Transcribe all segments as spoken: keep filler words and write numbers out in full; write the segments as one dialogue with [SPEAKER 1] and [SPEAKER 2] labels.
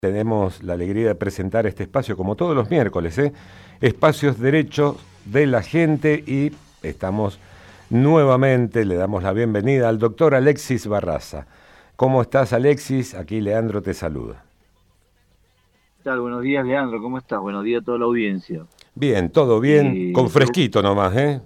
[SPEAKER 1] Tenemos la alegría de presentar este espacio, como todos los miércoles, ¿eh? Espacios Derechos de la Gente, y estamos nuevamente, le damos la bienvenida al doctor Alexis Barraza. ¿Cómo estás, Alexis? Aquí Leandro te saluda.
[SPEAKER 2] ¿Qué tal? Buenos días, Leandro, ¿cómo estás? Buenos días a toda la audiencia.
[SPEAKER 1] Bien, todo bien, con
[SPEAKER 2] Eh, yo-
[SPEAKER 1] fresquito nomás, ¿eh?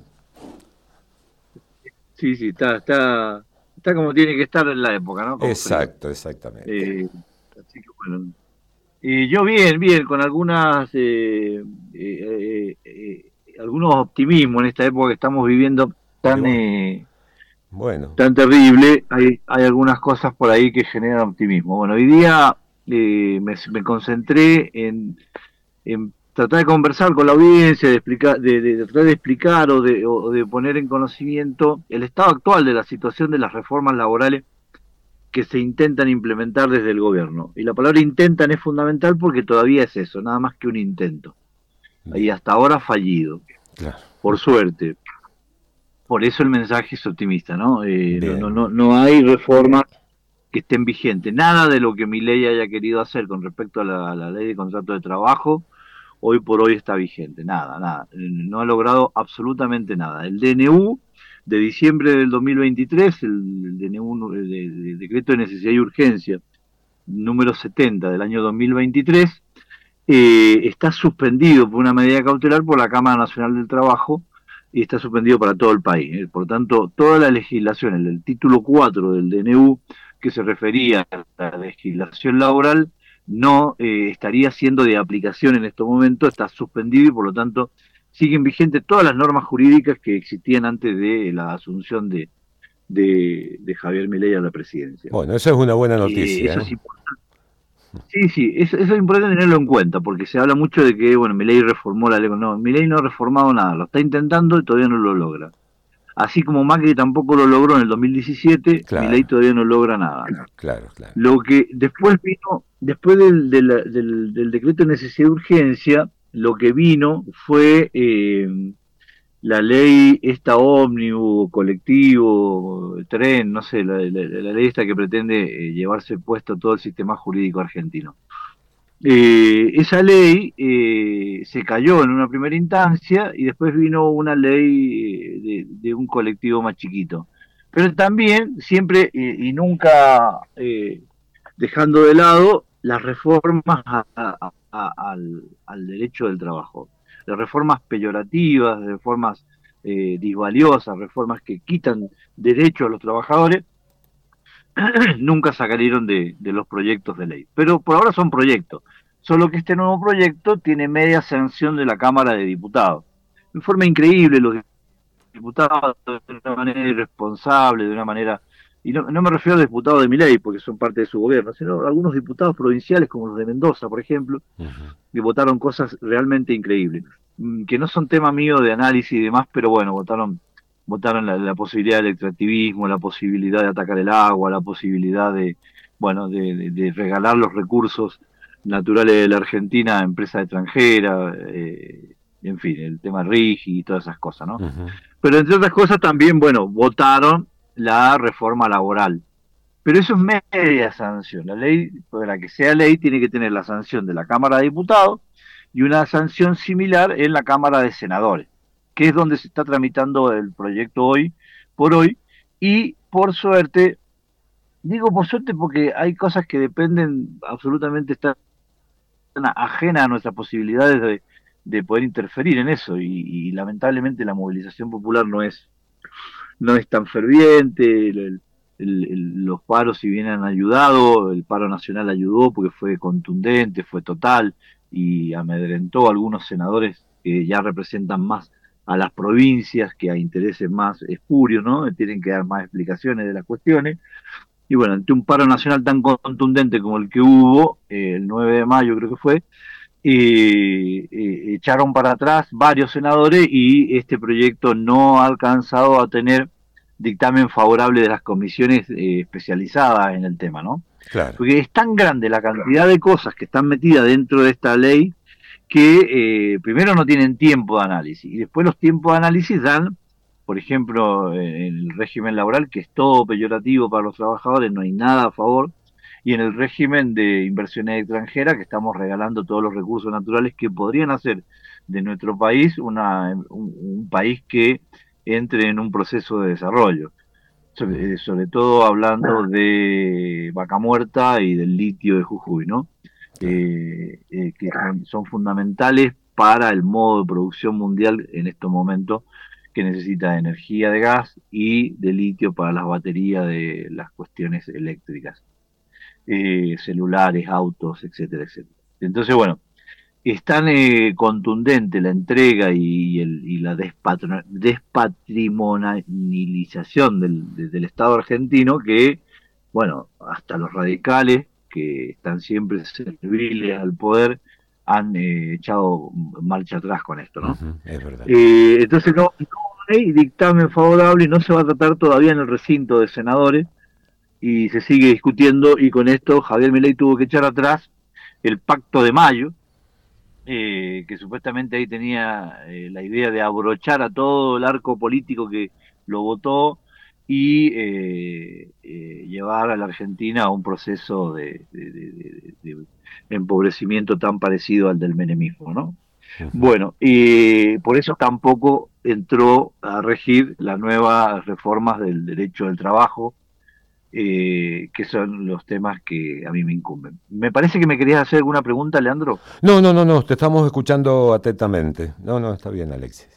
[SPEAKER 2] sí, sí, está, está, está como tiene que estar en la época, ¿no? Con frío.
[SPEAKER 1] Exacto, exactamente.
[SPEAKER 2] Eh, Así que bueno. Eh, yo bien, bien, con algunas, eh, eh, eh, eh, algunos optimismos en esta época que estamos viviendo
[SPEAKER 1] Y
[SPEAKER 2] tan,
[SPEAKER 1] bueno,
[SPEAKER 2] eh,
[SPEAKER 1] bueno,
[SPEAKER 2] tan terrible. Hay, hay algunas cosas por ahí que generan optimismo. Bueno, hoy día eh, me, me concentré en en tratar de conversar con la audiencia, de explicar, de, de- de tratar de explicar o de, o de poner en conocimiento el estado actual de la situación de las reformas laborales que se intentan implementar desde el gobierno. Y la palabra intentan es fundamental porque todavía es eso, nada más que un intento. Y
[SPEAKER 1] bien,
[SPEAKER 2] hasta ahora fallido,
[SPEAKER 1] claro,
[SPEAKER 2] por suerte. Por eso el mensaje es optimista, ¿no? Eh, no, no,
[SPEAKER 1] bien,
[SPEAKER 2] no, no hay reformas que estén vigentes. Nada de lo que mi ley haya querido hacer con respecto a la, a la ley de contrato de trabajo hoy por hoy está vigente. Nada, nada. No ha logrado absolutamente nada. El D N U de diciembre del dos mil veintitrés, el D N U, el de- de- Decreto de Necesidad y Urgencia, número setenta del año dos mil veintitrés, eh, está suspendido por una medida cautelar por la Cámara Nacional del Trabajo y está suspendido para todo el país. ¿eh? Por lo tanto, toda la legislación, el, el título cuatro del D N U, que se refería a la legislación laboral, no eh, estaría siendo de aplicación en estos momentos, está suspendido y por lo tanto siguen vigentes todas las normas jurídicas que existían antes de la asunción de, de, de Javier Milei a la presidencia.
[SPEAKER 1] bueno, eso es una buena
[SPEAKER 2] Eh,
[SPEAKER 1] noticia,
[SPEAKER 2] eso
[SPEAKER 1] ¿eh?
[SPEAKER 2] sí. Sí, sí, eso, eso es importante tenerlo en cuenta, porque se habla mucho de que, bueno, Milei reformó la ley. No, Milei no ha reformado nada, lo está intentando y todavía no lo logra. Así como Macri tampoco lo logró en el dos mil diecisiete, Milei
[SPEAKER 1] Claro,
[SPEAKER 2] todavía no logra nada.
[SPEAKER 1] claro, claro.
[SPEAKER 2] Lo que después vino, después del, del, del, del decreto de necesidad de urgencia, lo que vino fue eh, la ley esta ómnibus, colectivo, tren, no sé, la, la, la ley esta que pretende eh, llevarse puesto todo el sistema jurídico argentino. Eh, esa ley eh, se cayó en una primera instancia y después vino una ley eh, de, de un colectivo más chiquito. Pero también, siempre eh, y nunca eh, dejando de lado las reformas a- a- a- al, al derecho del trabajo. Las reformas peyorativas, reformas eh, disvaliosas, reformas que quitan derecho a los trabajadores, nunca salieron de, de los proyectos de ley. Pero por ahora son proyectos. Solo que este nuevo proyecto tiene media sanción de la Cámara de Diputados. De forma increíble, los diputados, de una manera irresponsable, de una manera... Y no, no me refiero a los diputados de mi ley, porque son parte de su gobierno, sino a algunos diputados provinciales, como los de Mendoza, por ejemplo,
[SPEAKER 1] Ujú.
[SPEAKER 2] que votaron cosas realmente increíbles, mm, que no son tema mío de análisis y demás, pero bueno, votaron, votaron la, la posibilidad del extractivismo, la posibilidad de atacar el agua, la posibilidad de, bueno, de, de- de regalar los recursos naturales de la Argentina a empresas extranjeras, eh, en fin, el tema RIGI y todas esas cosas, ¿no?
[SPEAKER 1] Ujú.
[SPEAKER 2] Pero entre otras cosas también, bueno, votaron la reforma laboral. Pero eso es media sanción. La ley, para que sea ley, tiene que tener la sanción de la Cámara de Diputados y una sanción similar en la Cámara de Senadores, que es donde se está tramitando el proyecto hoy por hoy. Y por suerte, digo por suerte porque hay cosas que dependen absolutamente, están ajenas a nuestras posibilidades de, de poder interferir en eso. Y, y lamentablemente la movilización popular no es no es tan ferviente, el, el, el, los paros si bien han ayudado, el paro nacional ayudó porque fue contundente, fue total y amedrentó a algunos senadores que ya representan más a las provincias que a intereses más espurios, ¿no? Tienen que dar más explicaciones de las cuestiones. Y bueno, ante un paro nacional tan contundente como el que hubo, eh, el nueve de mayo creo que fue, y eh, echaron para atrás varios senadores y este proyecto no ha alcanzado a tener dictamen favorable de las comisiones eh, especializadas en el tema, ¿no?
[SPEAKER 1] Claro.
[SPEAKER 2] Porque es tan grande la cantidad de cosas que están metidas dentro de esta ley que eh, primero no tienen tiempo de análisis y después los tiempos de análisis dan, por ejemplo, en el régimen laboral, que es todo peyorativo para los trabajadores, no hay nada a favor, y en el régimen de inversiones extranjeras, que estamos regalando todos los recursos naturales que podrían hacer de nuestro país una, un, un país que entre en un proceso de desarrollo, sobre, eh, sobre todo hablando de Vaca Muerta y del litio de Jujuy, ¿no?
[SPEAKER 1] Claro.
[SPEAKER 2] Eh, eh, que son, son fundamentales para el modo de producción mundial en estos momentos, que necesita energía de gas y de litio para las baterías de las cuestiones eléctricas, eh, celulares, autos, etcétera, etcétera. Entonces, bueno, es tan eh, contundente la entrega y, el, y la despatro, despatrimonialización del, de, del Estado argentino que, bueno, hasta los radicales, que están siempre serviles al poder, han eh, echado marcha atrás con esto, ¿no?
[SPEAKER 1] Uh-huh, es verdad.
[SPEAKER 2] Eh, entonces no, no hay dictamen favorable y no se va a tratar todavía en el recinto de senadores y se sigue discutiendo, y con esto Javier Milei tuvo que echar atrás el pacto de mayo, eh, que supuestamente ahí tenía eh, la idea de abrochar a todo el arco político que lo votó y eh, eh, llevar a la Argentina a un proceso de, de, de, de, de empobrecimiento tan parecido al del menemismo, ¿no?
[SPEAKER 1] Uh-huh.
[SPEAKER 2] Bueno, y por eso tampoco entró a regir las nuevas reformas del derecho del trabajo, eh, que son los temas que a mí me incumben. Me parece que me querías hacer alguna pregunta, Leandro.
[SPEAKER 1] No, no, no, no, te estamos escuchando atentamente. No, no, está bien, Alexis.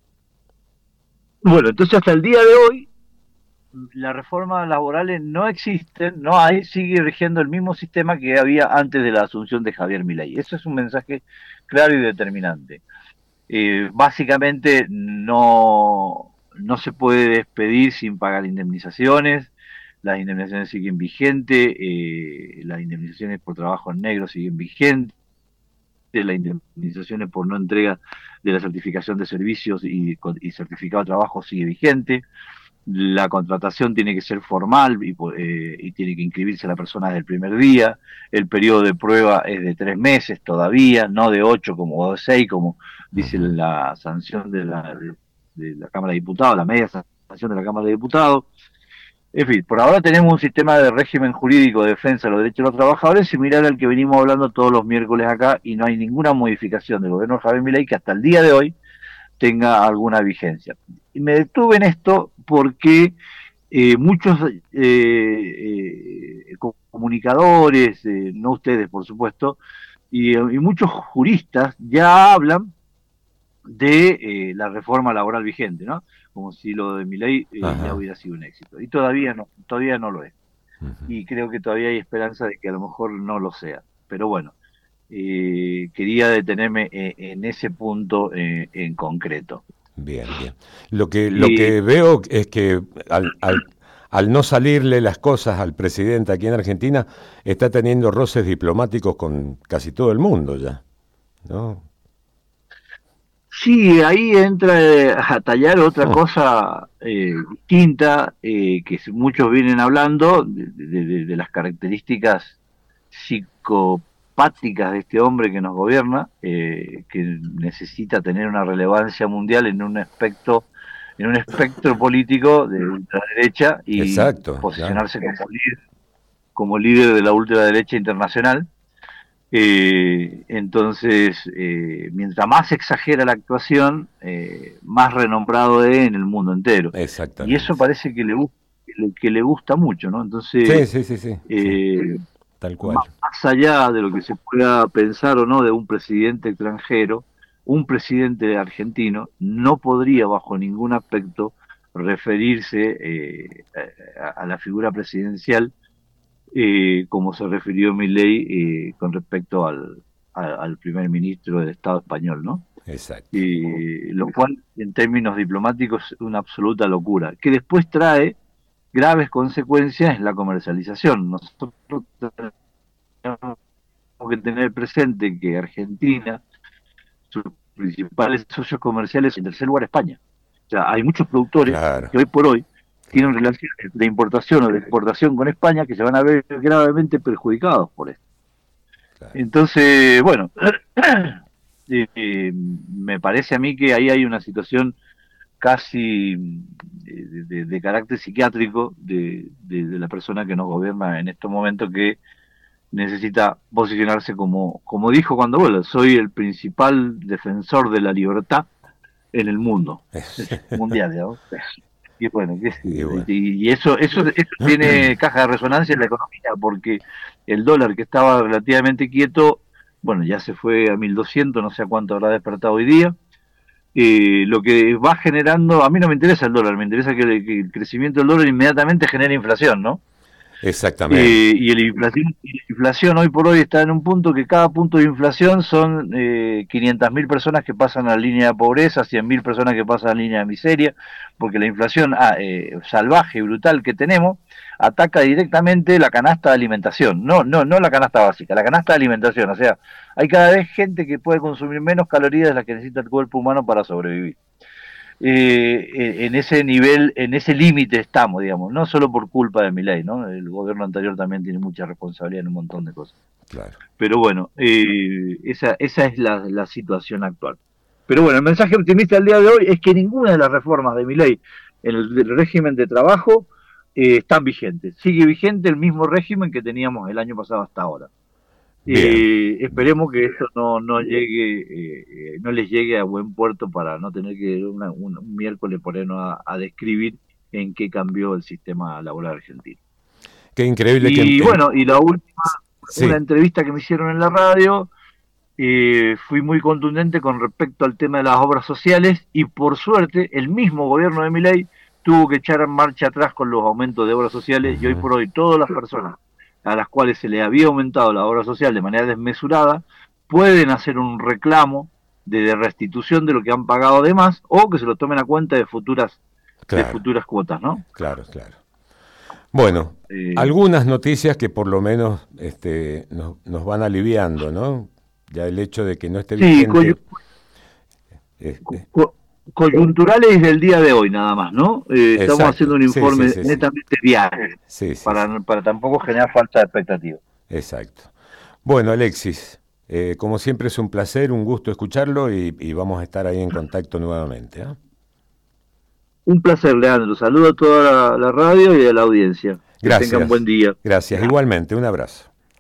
[SPEAKER 2] Bueno, entonces hasta el día de hoy las reformas laborales no existen, no hay, sigue rigiendo el mismo sistema que había antes de la asunción de Javier Milei. Eso es un mensaje claro y determinante. Eh, básicamente no, no se puede despedir sin pagar indemnizaciones, las indemnizaciones siguen vigentes, eh, las indemnizaciones por trabajo en negro siguen vigentes, las indemnizaciones por no entrega de la certificación de servicios y, y certificado de trabajo sigue vigente, la contratación tiene que ser formal y, eh, y tiene que inscribirse la persona desde el primer día, el periodo de prueba es de tres meses todavía, no de ocho como, o de seis como dice
[SPEAKER 1] Uh-huh.
[SPEAKER 2] la sanción de la, de, de la Cámara de Diputados, la media sanción de la Cámara de Diputados. En fin, por ahora tenemos un sistema de régimen jurídico de defensa de los derechos de los trabajadores similar al que venimos hablando todos los miércoles acá, y no hay ninguna modificación del gobierno de Javier Milei que hasta el día de hoy tenga alguna vigencia. Y me detuve en esto porque eh, muchos eh, eh, comunicadores, eh, no ustedes por supuesto, y, y muchos juristas ya hablan de eh, la reforma laboral vigente, ¿no? Como si lo de Milei eh, ya hubiera sido un éxito. Y todavía no, todavía no lo es.
[SPEAKER 1] Uh-huh.
[SPEAKER 2] Y creo que todavía hay esperanza de que a lo mejor no lo sea. Pero bueno, eh, quería detenerme eh, en ese punto eh, en concreto.
[SPEAKER 1] Bien, bien. Lo que, lo que veo es que al, al, al no salirle las cosas al presidente aquí en Argentina, está teniendo roces diplomáticos con casi todo el mundo ya, ¿no?
[SPEAKER 2] Sí, ahí entra eh, a tallar otra cosa eh, distinta, eh, que muchos vienen hablando de, de, de, de las características psicopáticas de este hombre que nos gobierna, eh, que necesita tener una relevancia mundial en un aspecto, en un espectro político de ultraderecha y
[SPEAKER 1] Exacto,
[SPEAKER 2] posicionarse
[SPEAKER 1] claro.
[SPEAKER 2] como líder, como líder de la ultraderecha internacional. Eh, entonces, eh, mientras más exagera la actuación, eh, más renombrado es en el mundo entero. Y eso
[SPEAKER 1] Exactamente.
[SPEAKER 2] parece que le, que le gusta mucho, ¿no?
[SPEAKER 1] Sí,
[SPEAKER 2] Entonces,
[SPEAKER 1] sí, sí, sí,
[SPEAKER 2] eh,
[SPEAKER 1] sí, tal cual.
[SPEAKER 2] más allá de lo que se pueda pensar o no de un presidente extranjero, un presidente argentino no podría bajo ningún aspecto referirse eh, a, a la figura presidencial eh, como se refirió Milei eh, con respecto al, al, al primer ministro del Estado español, ¿no?
[SPEAKER 1] Exacto.
[SPEAKER 2] Eh, lo cual, en términos diplomáticos, es una absoluta locura, que después trae graves consecuencias en la comercialización. Nosotros tenemos que tener presente que Argentina, sus principales socios comerciales, en tercer lugar España. O sea, hay muchos productores
[SPEAKER 1] Claro,
[SPEAKER 2] que hoy por hoy
[SPEAKER 1] claro,
[SPEAKER 2] tienen relaciones de importación o de exportación con España que se van a ver gravemente perjudicados por esto.
[SPEAKER 1] claro.
[SPEAKER 2] Entonces, bueno, eh, eh, me parece a mí que ahí hay una situación casi de, de, de carácter psiquiátrico de, de, de la persona que nos gobierna en estos momentos, que necesita posicionarse como, como dijo cuando vuelve, soy el principal defensor de la libertad en el mundo, mundial, ¿no? Y bueno, ¿qué,
[SPEAKER 1] Y, bueno.
[SPEAKER 2] y, y eso, eso, eso tiene caja de resonancia en la economía, porque el dólar que estaba relativamente quieto, bueno, ya se fue a mil doscientos, no sé a cuánto habrá despertado hoy día. Eh, lo que va generando, a mí no me interesa el dólar, me interesa que el, que el crecimiento del dólar inmediatamente genere inflación, ¿no?
[SPEAKER 1] Exactamente.
[SPEAKER 2] Eh, y, la inflación, y la inflación hoy por hoy está en un punto que cada punto de inflación son eh, quinientas mil personas que pasan a la línea de pobreza, cien mil personas que pasan a la línea de miseria, porque la inflación ah, eh, salvaje y brutal que tenemos ataca directamente la canasta de alimentación, no, no, no la canasta básica, la canasta de alimentación. O sea, hay cada vez gente que puede consumir menos calorías de las que necesita el cuerpo humano para sobrevivir. Eh, en ese nivel, en ese límite estamos, digamos, no solo por culpa de Milei, ¿no? El gobierno anterior también tiene mucha responsabilidad en un montón de cosas.
[SPEAKER 1] Claro.
[SPEAKER 2] Pero bueno, eh, esa, esa es la, la situación actual. Pero bueno, el mensaje optimista del día de hoy es que ninguna de las reformas de Milei en el régimen de trabajo eh, están vigentes. Sigue vigente el mismo régimen que teníamos el año pasado hasta ahora. Eh, esperemos que esto no, no llegue, eh, no les llegue a buen puerto para no tener que una, un, un miércoles ponernos a, a describir en qué cambió el sistema laboral argentino.
[SPEAKER 1] Qué increíble.
[SPEAKER 2] Y
[SPEAKER 1] que...
[SPEAKER 2] bueno, y la última,
[SPEAKER 1] sí.
[SPEAKER 2] una entrevista que me hicieron en la radio, eh, fui muy contundente con respecto al tema de las obras sociales y por suerte el mismo gobierno de Milei tuvo que echar en marcha atrás con los aumentos de obras sociales. Uh-huh. Y hoy por hoy todas las personas a las cuales se les había aumentado la obra social de manera desmesurada, pueden hacer un reclamo de, de restitución de lo que han pagado de más, o que se lo tomen a cuenta de futuras, claro. de futuras cuotas, ¿no?
[SPEAKER 1] Claro, claro. Bueno, eh, algunas noticias que por lo menos este, nos, nos van aliviando, ¿no? Ya el hecho de que no esté vigente... Sí, coy
[SPEAKER 2] este, co coyunturales del día de hoy nada más, ¿no? Eh, estamos haciendo un informe sí, sí, sí, netamente sí. viaje, sí, sí, para, sí. para tampoco generar falta de expectativa.
[SPEAKER 1] Exacto. Bueno, Alexis, eh, como siempre es un placer, un gusto escucharlo y, y vamos a estar ahí en contacto nuevamente. ¿eh?
[SPEAKER 2] Un placer, Leandro. Saludo a toda la, la radio y a la audiencia.
[SPEAKER 1] Gracias.
[SPEAKER 2] Que tengan buen día.
[SPEAKER 1] Gracias. Igualmente, un abrazo.